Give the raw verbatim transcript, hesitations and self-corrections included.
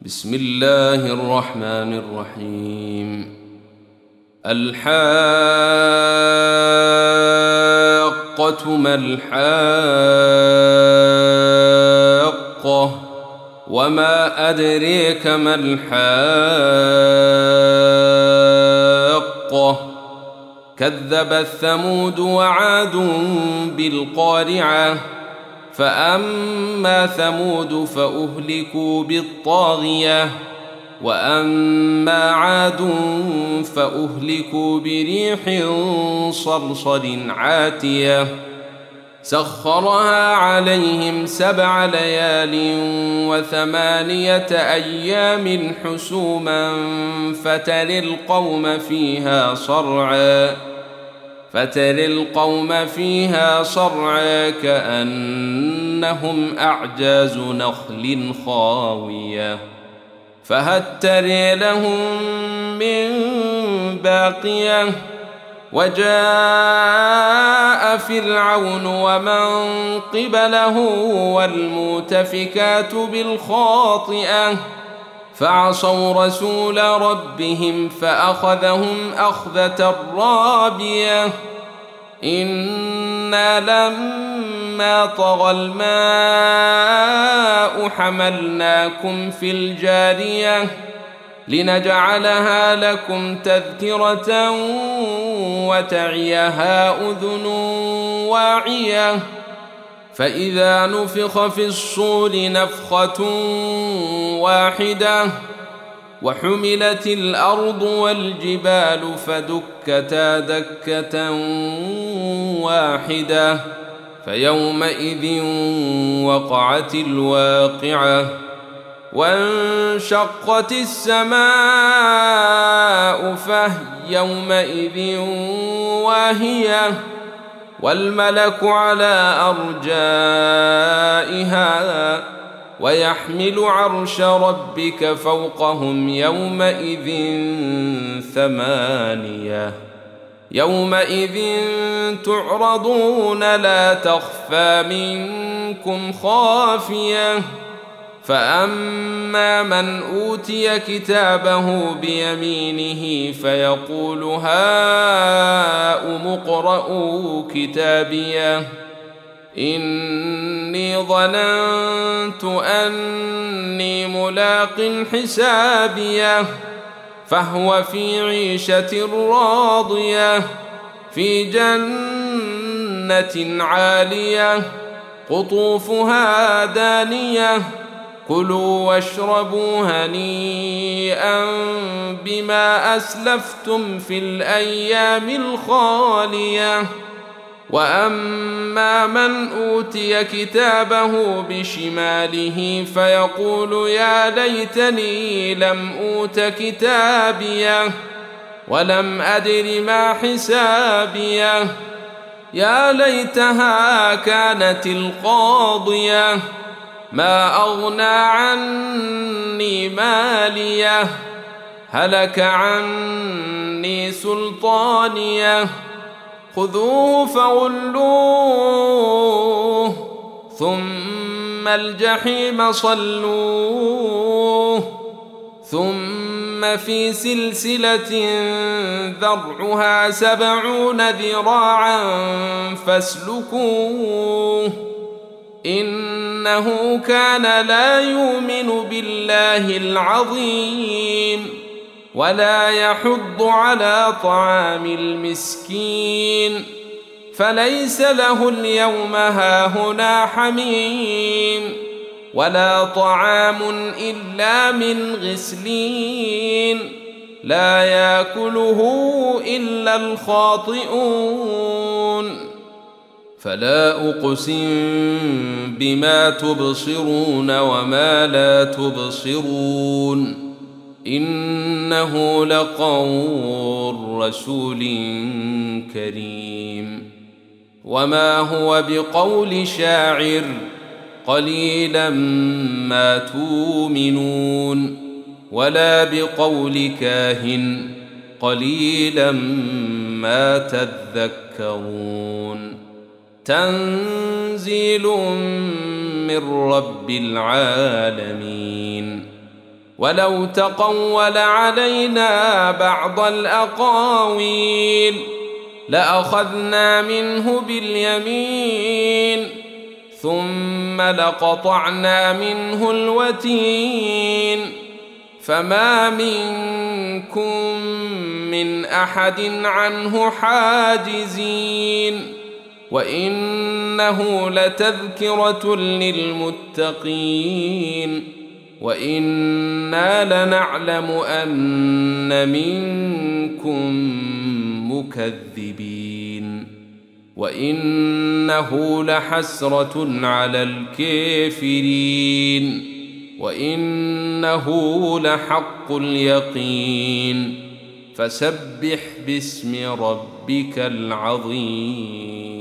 بسم الله الرحمن الرحيم. الحاقة ما الحاقة وما أدريك ما الحاقة كذبت ثمود وعاد بالقارعة فأما ثمود فأهلكوا بالطاغية وأما عاد فأهلكوا بريح صرصر عاتية سخرها عليهم سبع ليال وثمانية أيام حسوما فترى القوم فيها صرعا فترى القوم فيها صرعا كأنهم أعجاز نخل خاوية فهل ترى لهم من باقية وجاء فرعون ومن قبله والمؤتفكات بالخاطئة فعصوا رسول ربهم فأخذهم أخذة رابية إنا لما طغى الماء حملناكم في الجارية لنجعلها لكم تذكرة وتعيها أذن واعية فإذا نفخ في الصور نفخة واحدة وحملت الأرض والجبال فدكتا دكة واحدة فيومئذ وقعت الواقعة وانشقت السماء فهي يومئذ واهية والملك على أرجائها ويحمل عرش ربك فوقهم يومئذ ثمانية يومئذ تعرضون لا تخفى منكم خافية فأما من أوتي كتابه بيمينه فيقول هاؤم اقرءوا كتابيه إني ظننت أني ملاق حسابيه فهو في عيشة راضية في جنة عالية قطوفها دانية كلوا واشربوا هنيئا بما أسلفتم في الأيام الخالية وأما من أوتي كتابه بشماله فيقول يا ليتني لم أوت كتابيه ولم أدر ما حسابيه يا ليتها كانت القاضية ما أغنى عني ماليه هلك عني سلطانيه خذوه فغلوه ثم الجحيم صلوه ثم في سلسلة ذرعها سبعون ذراعا فاسلكوه إنه كان لا يؤمن بالله العظيم ولا يحض على طعام المسكين فليس له اليوم هاهنا حميم ولا طعام إلا من غسلين لا يأكله إلا الخاطئون فلا أقسم بما تبصرون وما لا تبصرون إنه لقول رسول كريم وما هو بقول شاعر قليلا ما تؤمنون ولا بقول كاهن قليلا ما تذكرون تنزيل من رب العالمين ولو تقول علينا بعض الأقاويل لأخذنا منه باليمين ثم لقطعنا منه الوتين فما منكم من أحد عنه حاجزين وإنه لتذكرة للمتقين وإنا لنعلم أن منكم مكذبين وإنه لحسرة على الكافرين وإنه لحق اليقين فسبح باسم ربك العظيم.